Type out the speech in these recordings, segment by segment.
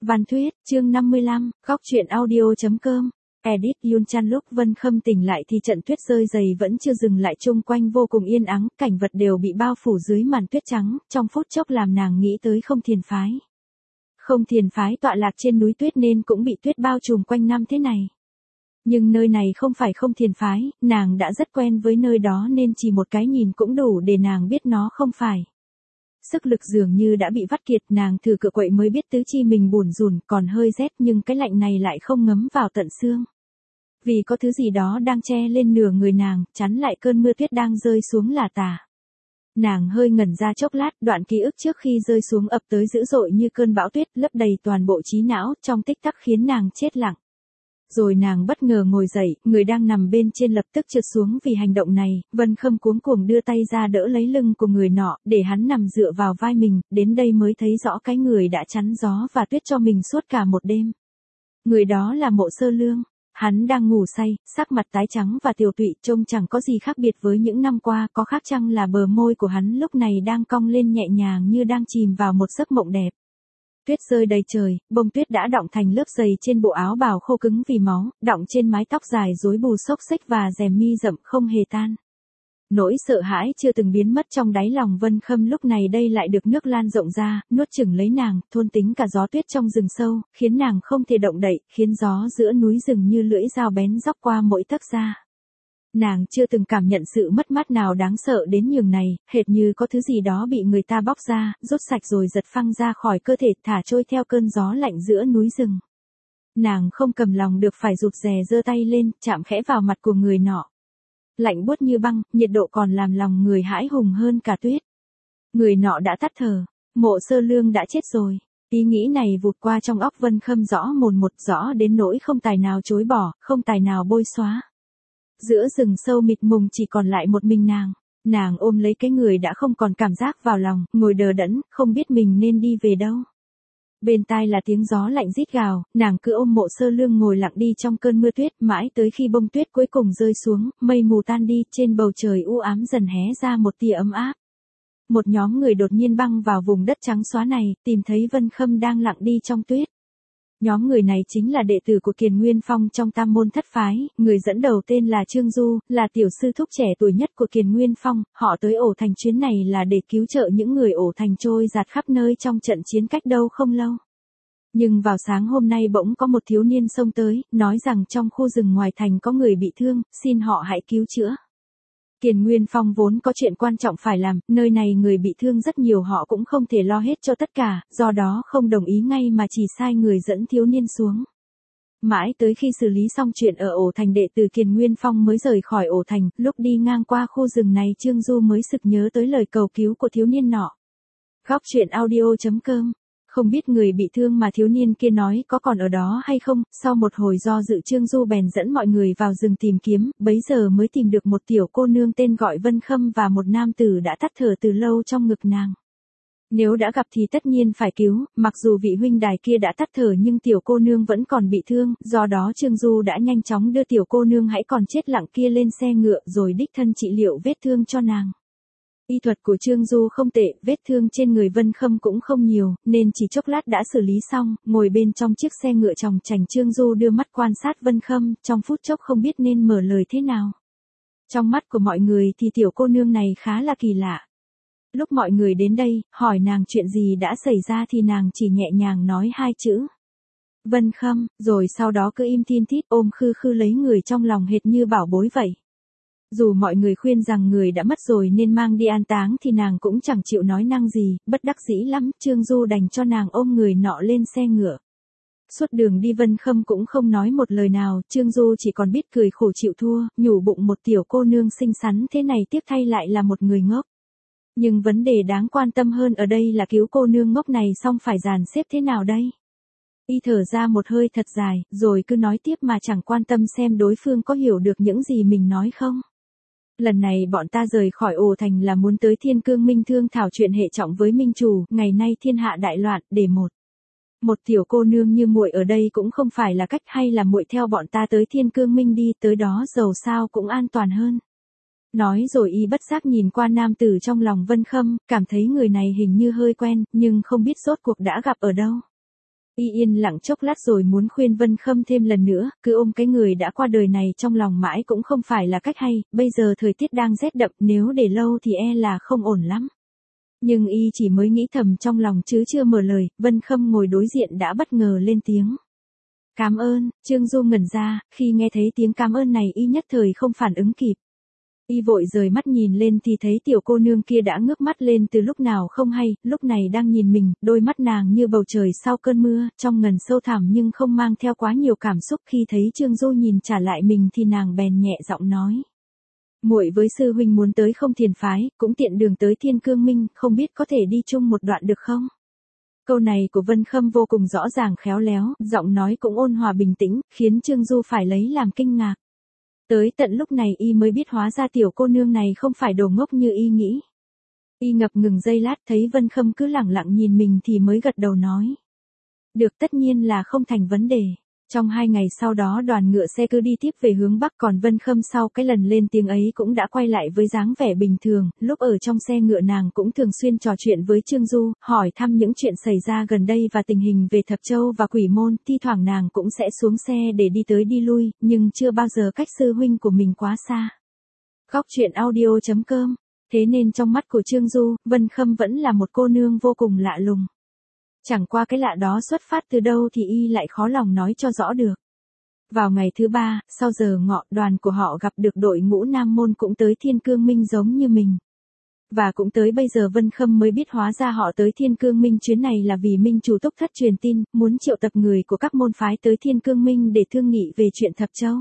Văn Thuyết, chương 55, góc truyện audio.com. Edit Yun Chan. Lúc Vân Khâm tỉnh lại thì trận tuyết rơi dày vẫn chưa dừng lại, chung quanh vô cùng yên ắng, cảnh vật đều bị bao phủ dưới màn tuyết trắng, trong phút chốc làm nàng nghĩ tới Không Thiền Phái. Không Thiền Phái tọa lạc trên núi tuyết nên cũng bị tuyết bao trùm quanh năm thế này. Nhưng nơi này không phải Không Thiền Phái, nàng đã rất quen với nơi đó nên chỉ một cái nhìn cũng đủ để nàng biết nó không phải. Sức lực dường như đã bị vắt kiệt, nàng thử cựa quậy mới biết tứ chi mình bủn rủn, còn hơi rét nhưng cái lạnh này lại không ngấm vào tận xương. Vì có thứ gì đó đang che lên nửa người nàng, chắn lại cơn mưa tuyết đang rơi xuống lả tả. Nàng hơi ngẩn ra chốc lát, đoạn ký ức trước khi rơi xuống ập tới dữ dội như cơn bão tuyết, lấp đầy toàn bộ trí não, trong tích tắc khiến nàng chết lặng. Rồi nàng bất ngờ ngồi dậy, người đang nằm bên trên lập tức trượt xuống vì hành động này, Vân Khâm cuống cuồng đưa tay ra đỡ lấy lưng của người nọ, để hắn nằm dựa vào vai mình, đến đây mới thấy rõ cái người đã chắn gió và tuyết cho mình suốt cả một đêm. Người đó là Mộ Sơ Lương. Hắn đang ngủ say, sắc mặt tái trắng và tiều tụy, trông chẳng có gì khác biệt với những năm qua, có khác chăng là bờ môi của hắn lúc này đang cong lên nhẹ nhàng như đang chìm vào một giấc mộng đẹp. Tuyết rơi đầy trời, bông tuyết đã đọng thành lớp dày trên bộ áo bào khô cứng vì máu, đọng trên mái tóc dài rối bù xốc xếch và rèm mi rậm không hề tan. Nỗi sợ hãi chưa từng biến mất trong đáy lòng Vân Khâm lúc này đây lại được nước lan rộng ra, nuốt chửng lấy nàng, thôn tính cả gió tuyết trong rừng sâu, khiến nàng không thể động đậy, khiến gió giữa núi rừng như lưỡi dao bén róc qua mỗi tấc da. Nàng chưa từng cảm nhận sự mất mát nào đáng sợ đến nhường này, hệt như có thứ gì đó bị người ta bóc ra, rút sạch rồi giật phăng ra khỏi cơ thể, thả trôi theo cơn gió lạnh giữa núi rừng. Nàng không cầm lòng được phải rụt rè giơ tay lên, chạm khẽ vào mặt của người nọ. Lạnh buốt như băng, nhiệt độ còn làm lòng người hãi hùng hơn cả tuyết. Người nọ đã tắt thở, Mộ Sơ Lương đã chết rồi. Ý nghĩ này vụt qua trong óc Vân Khâm rõ mồn một, rõ đến nỗi không tài nào chối bỏ, không tài nào bôi xóa. Giữa rừng sâu mịt mùng chỉ còn lại một mình nàng ôm lấy cái người đã không còn cảm giác vào lòng, ngồi đờ đẫn, không biết mình nên đi về đâu. Bên tai là tiếng gió lạnh rít gào, nàng cứ ôm Mộ Sơ Lương ngồi lặng đi trong cơn mưa tuyết, mãi tới khi bông tuyết cuối cùng rơi xuống, mây mù tan đi, trên bầu trời u ám dần hé ra một tia ấm áp. Một nhóm người đột nhiên băng vào vùng đất trắng xóa này, tìm thấy Vân Khâm đang lặng đi trong tuyết. Nhóm người này chính là đệ tử của Kiền Nguyên Phong trong Tam Môn Thất Phái, người dẫn đầu tên là Trương Du, là tiểu sư thúc trẻ tuổi nhất của Kiền Nguyên Phong, họ tới Ổ Thành chuyến này là để cứu trợ những người Ổ Thành trôi dạt khắp nơi trong trận chiến cách đâu không lâu. Nhưng vào sáng hôm nay bỗng có một thiếu niên xông tới, nói rằng trong khu rừng ngoài thành có người bị thương, xin họ hãy cứu chữa. Kiền Nguyên Phong vốn có chuyện quan trọng phải làm, nơi này người bị thương rất nhiều, họ cũng không thể lo hết cho tất cả, do đó không đồng ý ngay mà chỉ sai người dẫn thiếu niên xuống. Mãi tới khi xử lý xong chuyện ở Ổ Thành, đệ tử Kiền Nguyên Phong mới rời khỏi Ổ Thành, lúc đi ngang qua khu rừng này Trương Du mới sực nhớ tới lời cầu cứu của thiếu niên nọ. Góc truyện audio.com. Không biết người bị thương mà thiếu niên kia nói có còn ở đó hay không, sau một hồi do dự Trương Du bèn dẫn mọi người vào rừng tìm kiếm, bấy giờ mới tìm được một tiểu cô nương tên gọi Vân Khâm và một nam tử đã tắt thở từ lâu trong ngực nàng. Nếu đã gặp thì tất nhiên phải cứu, mặc dù vị huynh đài kia đã tắt thở nhưng tiểu cô nương vẫn còn bị thương, do đó Trương Du đã nhanh chóng đưa tiểu cô nương hãy còn chết lặng kia lên xe ngựa rồi đích thân trị liệu vết thương cho nàng. Y thuật của Trương Du không tệ, vết thương trên người Vân Khâm cũng không nhiều, nên chỉ chốc lát đã xử lý xong, ngồi bên trong chiếc xe ngựa chòng chành Trương Du đưa mắt quan sát Vân Khâm, trong phút chốc không biết nên mở lời thế nào. Trong mắt của mọi người thì tiểu cô nương này khá là kỳ lạ. Lúc mọi người đến đây, hỏi nàng chuyện gì đã xảy ra thì nàng chỉ nhẹ nhàng nói hai chữ. Vân Khâm, rồi sau đó cứ im thiên thít ôm khư khư lấy người trong lòng hệt như bảo bối vậy. Dù mọi người khuyên rằng người đã mất rồi nên mang đi an táng thì nàng cũng chẳng chịu nói năng gì, bất đắc dĩ lắm, Trương Du đành cho nàng ôm người nọ lên xe ngựa. Suốt đường đi Vân Khâm cũng không nói một lời nào, Trương Du chỉ còn biết cười khổ chịu thua, nhủ bụng một tiểu cô nương xinh xắn thế này tiếc thay lại là một người ngốc. Nhưng vấn đề đáng quan tâm hơn ở đây là cứu cô nương ngốc này xong phải dàn xếp thế nào đây? Y thở ra một hơi thật dài, rồi cứ nói tiếp mà chẳng quan tâm xem đối phương có hiểu được những gì mình nói không. Lần này bọn ta rời khỏi Ổ Thành là muốn tới Thiên Cương Minh thương thảo chuyện hệ trọng với Minh Chủ, ngày nay thiên hạ đại loạn, để một tiểu cô nương như muội ở đây cũng không phải là cách, hay là muội theo bọn ta tới Thiên Cương Minh đi, tới đó dầu sao cũng an toàn hơn. Nói rồi y bất giác nhìn qua nam tử trong lòng Vân Khâm, cảm thấy người này hình như hơi quen, nhưng không biết rốt cuộc đã gặp ở đâu. Y yên lặng chốc lát rồi muốn khuyên Vân Khâm thêm lần nữa, cứ ôm cái người đã qua đời này trong lòng mãi cũng không phải là cách hay, bây giờ thời tiết đang rét đậm, nếu để lâu thì e là không ổn lắm. Nhưng y chỉ mới nghĩ thầm trong lòng chứ chưa mở lời, Vân Khâm ngồi đối diện đã bất ngờ lên tiếng. Cảm ơn. Trương Du ngẩn ra, khi nghe thấy tiếng cảm ơn này y nhất thời không phản ứng kịp. Y vội rời mắt nhìn lên thì thấy tiểu cô nương kia đã ngước mắt lên từ lúc nào không hay, lúc này đang nhìn mình, đôi mắt nàng như bầu trời sau cơn mưa, trong ngần sâu thẳm nhưng không mang theo quá nhiều cảm xúc. Khi thấy Trương Du nhìn trả lại mình thì nàng bèn nhẹ giọng nói. Muội với sư huynh muốn tới Không Thiền phái, cũng tiện đường tới Thiên Cương Minh, không biết có thể đi chung một đoạn được không? Câu này của Vân Khâm vô cùng rõ ràng khéo léo, giọng nói cũng ôn hòa bình tĩnh, khiến Trương Du phải lấy làm kinh ngạc. Tới tận lúc này y mới biết hóa ra tiểu cô nương này không phải đồ ngốc như y nghĩ. Y ngập ngừng giây lát thấy Vân Khâm cứ lẳng lặng nhìn mình thì mới gật đầu nói. Được, tất nhiên là không thành vấn đề. Trong 2 ngày sau đó đoàn ngựa xe cứ đi tiếp về hướng Bắc, còn Vân Khâm sau cái lần lên tiếng ấy cũng đã quay lại với dáng vẻ bình thường. Lúc ở trong xe ngựa nàng cũng thường xuyên trò chuyện với Trương Du, hỏi thăm những chuyện xảy ra gần đây và tình hình về Thập Châu và Quỷ Môn. Thi thoảng nàng cũng sẽ xuống xe để đi tới đi lui, nhưng chưa bao giờ cách sư huynh của mình quá xa. Góc truyện audio.com. Thế nên trong mắt của Trương Du, Vân Khâm vẫn là một cô nương vô cùng lạ lùng. Chẳng qua cái lạ đó xuất phát từ đâu thì y lại khó lòng nói cho rõ được. Vào ngày thứ 3, sau giờ ngọ, đoàn của họ gặp được đội ngũ Nam Môn cũng tới Thiên Cương Minh giống như mình. Và cũng tới bây giờ Vân Khâm mới biết hóa ra họ tới Thiên Cương Minh chuyến này là vì Minh Chủ Túc Thất truyền tin, muốn triệu tập người của các môn phái tới Thiên Cương Minh để thương nghị về chuyện Thập Châu.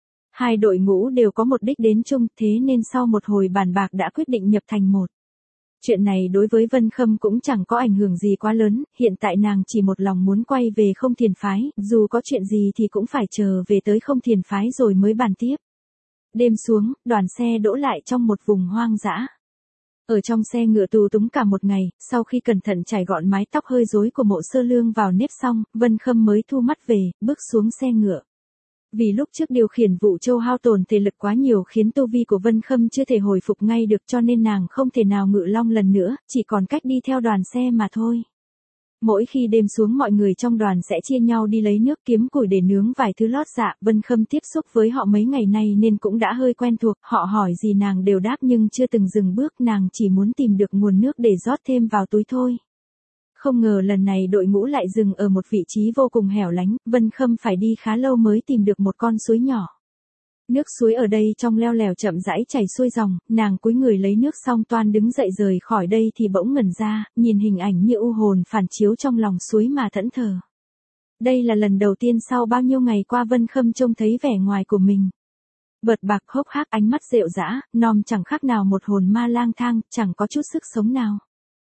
Hai đội ngũ đều có mục đích đến chung, thế nên sau một hồi bàn bạc đã quyết định nhập thành một. Chuyện này đối với Vân Khâm cũng chẳng có ảnh hưởng gì quá lớn, hiện tại nàng chỉ một lòng muốn quay về Không Thiền phái, dù có chuyện gì thì cũng phải chờ về tới Không Thiền phái rồi mới bàn tiếp. Đêm xuống, đoàn xe đỗ lại trong một vùng hoang dã. Ở trong xe ngựa tù túng cả một ngày, sau khi cẩn thận chải gọn mái tóc hơi rối của Mộ Sơ Lương vào nếp xong, Vân Khâm mới thu mắt về, bước xuống xe ngựa. Vì lúc trước điều khiển Vũ Châu hao tổn thể lực quá nhiều khiến tu vi của Vân Khâm chưa thể hồi phục ngay được, cho nên nàng không thể nào ngự long lần nữa, chỉ còn cách đi theo đoàn xe mà thôi. Mỗi khi đêm xuống mọi người trong đoàn sẽ chia nhau đi lấy nước kiếm củi để nướng vài thứ lót dạ. Vân Khâm tiếp xúc với họ mấy ngày nay nên cũng đã hơi quen thuộc, họ hỏi gì nàng đều đáp nhưng chưa từng dừng bước, nàng chỉ muốn tìm được nguồn nước để rót thêm vào túi thôi. Không ngờ lần này đội ngũ lại dừng ở một vị trí vô cùng hẻo lánh, Vân Khâm phải đi khá lâu mới tìm được một con suối nhỏ. Nước suối ở đây trong leo lèo chậm rãi chảy xuôi dòng, nàng cúi người lấy nước xong toan đứng dậy rời khỏi đây thì bỗng ngẩn ra, nhìn hình ảnh như u hồn phản chiếu trong lòng suối mà thẫn thờ. Đây là lần đầu tiên sau bao nhiêu ngày qua Vân Khâm trông thấy vẻ ngoài của mình. Bợt bạc hốc hác, ánh mắt rệu rã, nom chẳng khác nào một hồn ma lang thang, chẳng có chút sức sống nào.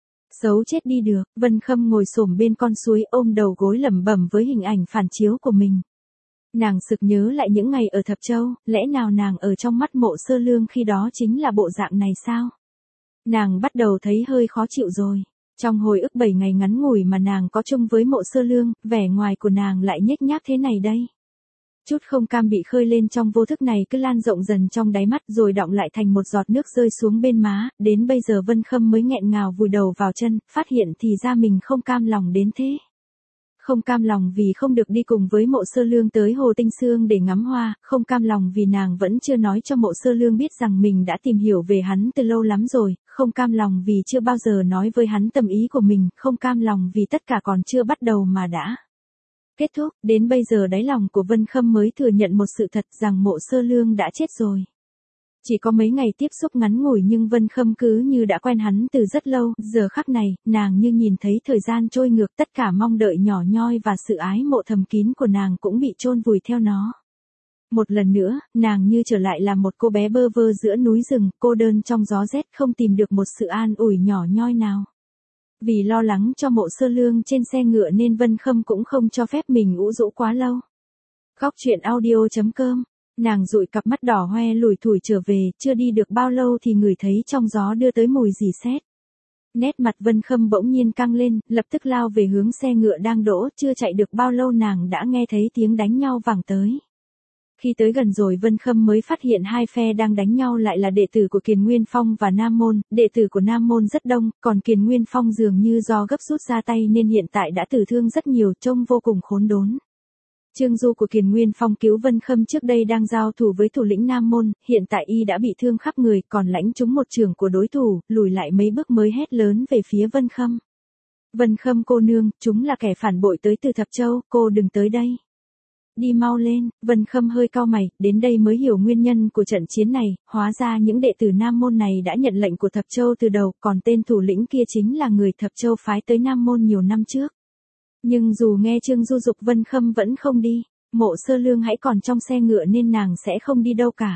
Xấu chết đi được. Vân Khâm ngồi xổm bên con suối ôm đầu gối lẩm bẩm với hình ảnh phản chiếu của mình. Nàng sực nhớ lại những ngày ở Thập Châu, lẽ nào nàng ở trong mắt Mộ Sơ Lương khi đó chính là bộ dạng này sao? Nàng bắt đầu thấy hơi khó chịu rồi. Trong hồi ức 7 ngày ngắn ngủi mà nàng có chung với Mộ Sơ Lương, vẻ ngoài của nàng lại nhếch nhác thế này đây. Chút không cam bị khơi lên trong vô thức này cứ lan rộng dần trong đáy mắt rồi đọng lại thành một giọt nước rơi xuống bên má, đến bây giờ Vân Khâm mới nghẹn ngào vùi đầu vào chân, phát hiện thì ra mình không cam lòng đến thế. Không cam lòng vì không được đi cùng với Mộ Sơ Lương tới Hồ Tinh Sương để ngắm hoa, không cam lòng vì nàng vẫn chưa nói cho Mộ Sơ Lương biết rằng mình đã tìm hiểu về hắn từ lâu lắm rồi, không cam lòng vì chưa bao giờ nói với hắn tâm ý của mình, không cam lòng vì tất cả còn chưa bắt đầu mà đã kết thúc. Đến bây giờ đáy lòng của Vân Khâm mới thừa nhận một sự thật rằng Mộ Sơ Lương đã chết rồi. Chỉ có mấy ngày tiếp xúc ngắn ngủi nhưng Vân Khâm cứ như đã quen hắn từ rất lâu, giờ khắc này, nàng như nhìn thấy thời gian trôi ngược, tất cả mong đợi nhỏ nhoi và sự ái mộ thầm kín của nàng cũng bị chôn vùi theo nó. Một lần nữa, nàng như trở lại là một cô bé bơ vơ giữa núi rừng, cô đơn trong gió rét, không tìm được một sự an ủi nhỏ nhoi nào. Vì lo lắng cho Mộ Sơ Lương trên xe ngựa nên Vân Khâm cũng không cho phép mình ủ rũ quá lâu. Góc truyện audio.com. Nàng dụi cặp mắt đỏ hoe lủi thủi trở về, chưa đi được bao lâu thì ngửi thấy trong gió đưa tới mùi rỉ sét. Nét mặt Vân Khâm bỗng nhiên căng lên, lập tức lao về hướng xe ngựa đang đỗ, chưa chạy được bao lâu nàng đã nghe thấy tiếng đánh nhau vẳng tới. Khi tới gần rồi Vân Khâm mới phát hiện hai phe đang đánh nhau lại là đệ tử của Kiền Nguyên Phong và Nam Môn, đệ tử của Nam Môn rất đông, còn Kiền Nguyên Phong dường như do gấp rút ra tay nên hiện tại đã tử thương rất nhiều, trông vô cùng khốn đốn. Trương Du của Kiền Nguyên Phong cứu Vân Khâm trước đây đang giao thủ với thủ lĩnh Nam Môn, hiện tại y đã bị thương khắp người, còn lãnh trúng một chưởng của đối thủ, lùi lại mấy bước mới hét lớn về phía Vân Khâm. Vân Khâm cô nương, chúng là kẻ phản bội tới từ Thập Châu, cô đừng tới đây. Đi mau lên, Vân Khâm hơi cau mày, đến đây mới hiểu nguyên nhân của trận chiến này, hóa ra những đệ tử Nam Môn này đã nhận lệnh của Thập Châu từ đầu, còn tên thủ lĩnh kia chính là người Thập Châu phái tới Nam Môn nhiều năm trước. Nhưng dù nghe Trương Du dục Vân Khâm vẫn không đi, Mộ Sơ Lương hãy còn trong xe ngựa nên nàng sẽ không đi đâu cả.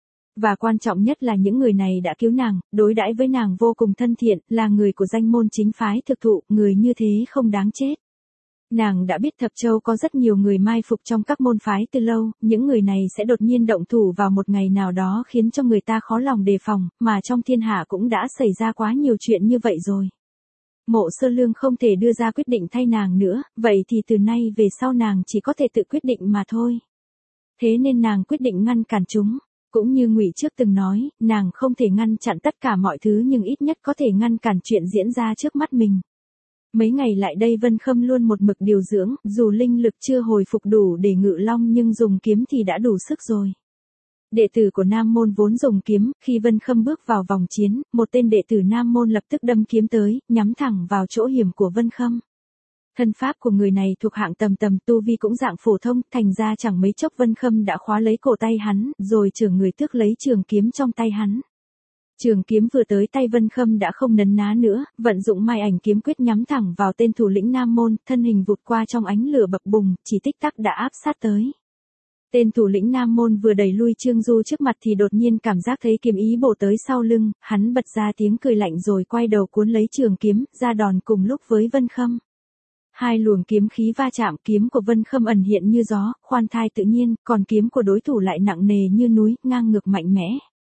Và quan trọng nhất là những người này đã cứu nàng, đối đãi với nàng vô cùng thân thiện, là người của danh môn chính phái thực thụ, người như thế không đáng chết. Nàng đã biết Thập Châu có rất nhiều người mai phục trong các môn phái từ lâu, những người này sẽ đột nhiên động thủ vào một ngày nào đó khiến cho người ta khó lòng đề phòng, mà trong thiên hạ cũng đã xảy ra quá nhiều chuyện như vậy rồi. Mộ Sơ Lương không thể đưa ra quyết định thay nàng nữa, vậy thì từ nay về sau nàng chỉ có thể tự quyết định mà thôi. Thế nên nàng quyết định ngăn cản chúng. Cũng như Ngụy trước từng nói, nàng không thể ngăn chặn tất cả mọi thứ nhưng ít nhất có thể ngăn cản chuyện diễn ra trước mắt mình. Mấy ngày lại đây Vân Khâm luôn một mực điều dưỡng, dù linh lực chưa hồi phục đủ để ngự long nhưng dùng kiếm thì đã đủ sức rồi. Đệ tử của Nam Môn vốn dùng kiếm, khi Vân Khâm bước vào vòng chiến, một tên đệ tử Nam Môn lập tức đâm kiếm tới, nhắm thẳng vào chỗ hiểm của Vân Khâm. Thân pháp của người này thuộc hạng tầm tu vi cũng dạng phổ thông, thành ra chẳng mấy chốc Vân Khâm đã khóa lấy cổ tay hắn, rồi chưởng người tước lấy trường kiếm trong tay hắn. Trường kiếm vừa tới tay Vân Khâm đã không nấn ná nữa, vận dụng Mai Ảnh kiếm quyết nhắm thẳng vào tên thủ lĩnh Nam Môn, thân hình vụt qua trong ánh lửa bập bùng, chỉ tích tắc đã áp sát tới. Tên thủ lĩnh Nam Môn vừa đẩy lui Trương Du trước mặt thì đột nhiên cảm giác thấy kiếm ý bổ tới sau lưng, hắn bật ra tiếng cười lạnh rồi quay đầu cuốn lấy trường kiếm, ra đòn cùng lúc với Vân Khâm. Hai luồng kiếm khí va chạm, kiếm của Vân Khâm ẩn hiện như gió, khoan thai tự nhiên, còn kiếm của đối thủ lại nặng nề như núi, ngang ngược mạnh mẽ.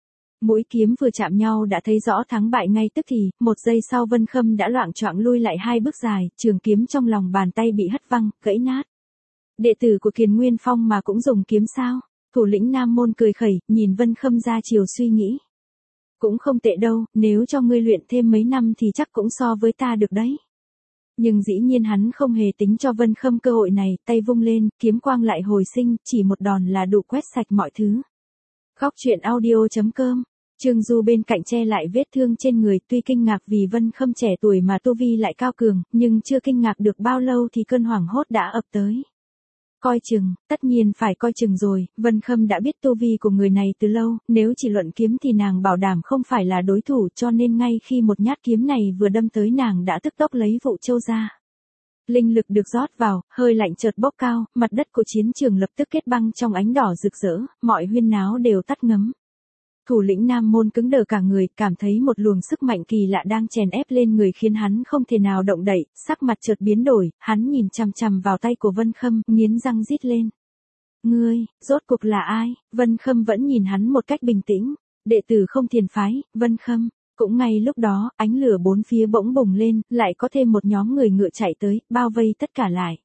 Mũi kiếm vừa chạm nhau đã thấy rõ thắng bại ngay tức thì, một giây sau Vân Khâm đã loạng choạng lui lại hai bước dài, trường kiếm trong lòng bàn tay bị hất văng, gãy nát. Đệ tử của Kiền Nguyên Phong mà cũng dùng kiếm sao? Thủ lĩnh Nam Môn cười khẩy, nhìn Vân Khâm ra chiều suy nghĩ. Cũng không tệ đâu, nếu cho ngươi luyện thêm mấy năm thì chắc cũng so với ta được đấy. Nhưng dĩ nhiên hắn không hề tính cho Vân Khâm cơ hội này, tay vung lên, kiếm quang lại hồi sinh, chỉ một đòn là đủ quét sạch mọi thứ. Góc truyện audio.com. Trương Du bên cạnh che lại vết thương trên người, tuy kinh ngạc vì Vân Khâm trẻ tuổi mà tu vi lại cao cường, nhưng chưa kinh ngạc được bao lâu thì cơn hoảng hốt đã ập tới. Coi chừng, tất nhiên phải coi chừng rồi, Vân Khâm đã biết tu vi của người này từ lâu, nếu chỉ luận kiếm thì nàng bảo đảm không phải là đối thủ, cho nên ngay khi một nhát kiếm này vừa đâm tới nàng đã tức tốc lấy vụ châu ra. Linh lực được rót vào, hơi lạnh chợt bốc cao, mặt đất của chiến trường lập tức kết băng trong ánh đỏ rực rỡ, mọi huyên náo đều tắt ngấm. Thủ lĩnh Nam Môn cứng đờ cả người, cảm thấy một luồng sức mạnh kỳ lạ đang chèn ép lên người khiến hắn không thể nào động đậy, sắc mặt chợt biến đổi, hắn nhìn chằm chằm vào tay của Vân Khâm, nghiến răng rít lên. Ngươi, rốt cuộc là ai? Vân Khâm vẫn nhìn hắn một cách bình tĩnh. Đệ tử Không Thiền phái, Vân Khâm. Cũng ngay lúc đó, ánh lửa bốn phía bỗng bùng lên, lại có thêm một nhóm người ngựa chạy tới, bao vây tất cả lại.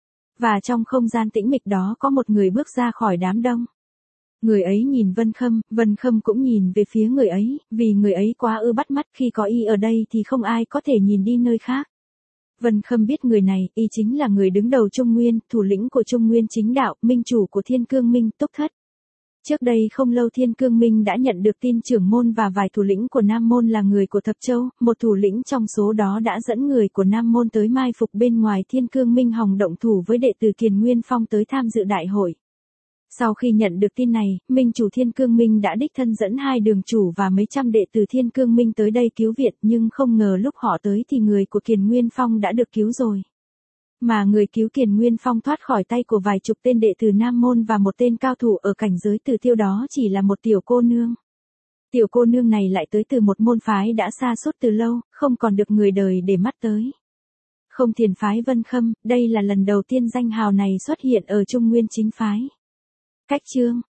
Và trong không gian tĩnh mịch đó có một người bước ra khỏi đám đông. Người ấy nhìn Vân Khâm cũng nhìn về phía người ấy, vì người ấy quá ư bắt mắt, khi có y ở đây thì không ai có thể nhìn đi nơi khác. Vân Khâm biết người này, y chính là người đứng đầu Trung Nguyên, thủ lĩnh của Trung Nguyên chính đạo, minh chủ của Thiên Cương Minh, Túc Thất. Trước đây không lâu Thiên Cương Minh đã nhận được tin trưởng môn và vài thủ lĩnh của Nam Môn là người của Thập Châu, một thủ lĩnh trong số đó đã dẫn người của Nam Môn tới mai phục bên ngoài Thiên Cương Minh hòng động thủ với đệ tử Kiền Nguyên Phong tới tham dự đại hội. Sau khi nhận được tin này, Minh chủ Thiên Cương Minh đã đích thân dẫn hai đường chủ và mấy trăm đệ tử Thiên Cương Minh tới đây cứu viện, nhưng không ngờ lúc họ tới thì người của Kiền Nguyên Phong đã được cứu rồi. Mà người cứu Kiền Nguyên Phong thoát khỏi tay của vài chục tên đệ tử Nam Môn và một tên cao thủ ở cảnh giới Tử Tiêu đó chỉ là một tiểu cô nương. Tiểu cô nương này lại tới từ một môn phái đã xa suốt từ lâu, không còn được người đời để mắt tới. Không Thiền phái Vân Khâm, đây là lần đầu tiên danh hào này xuất hiện ở Trung Nguyên chính phái. Cách chương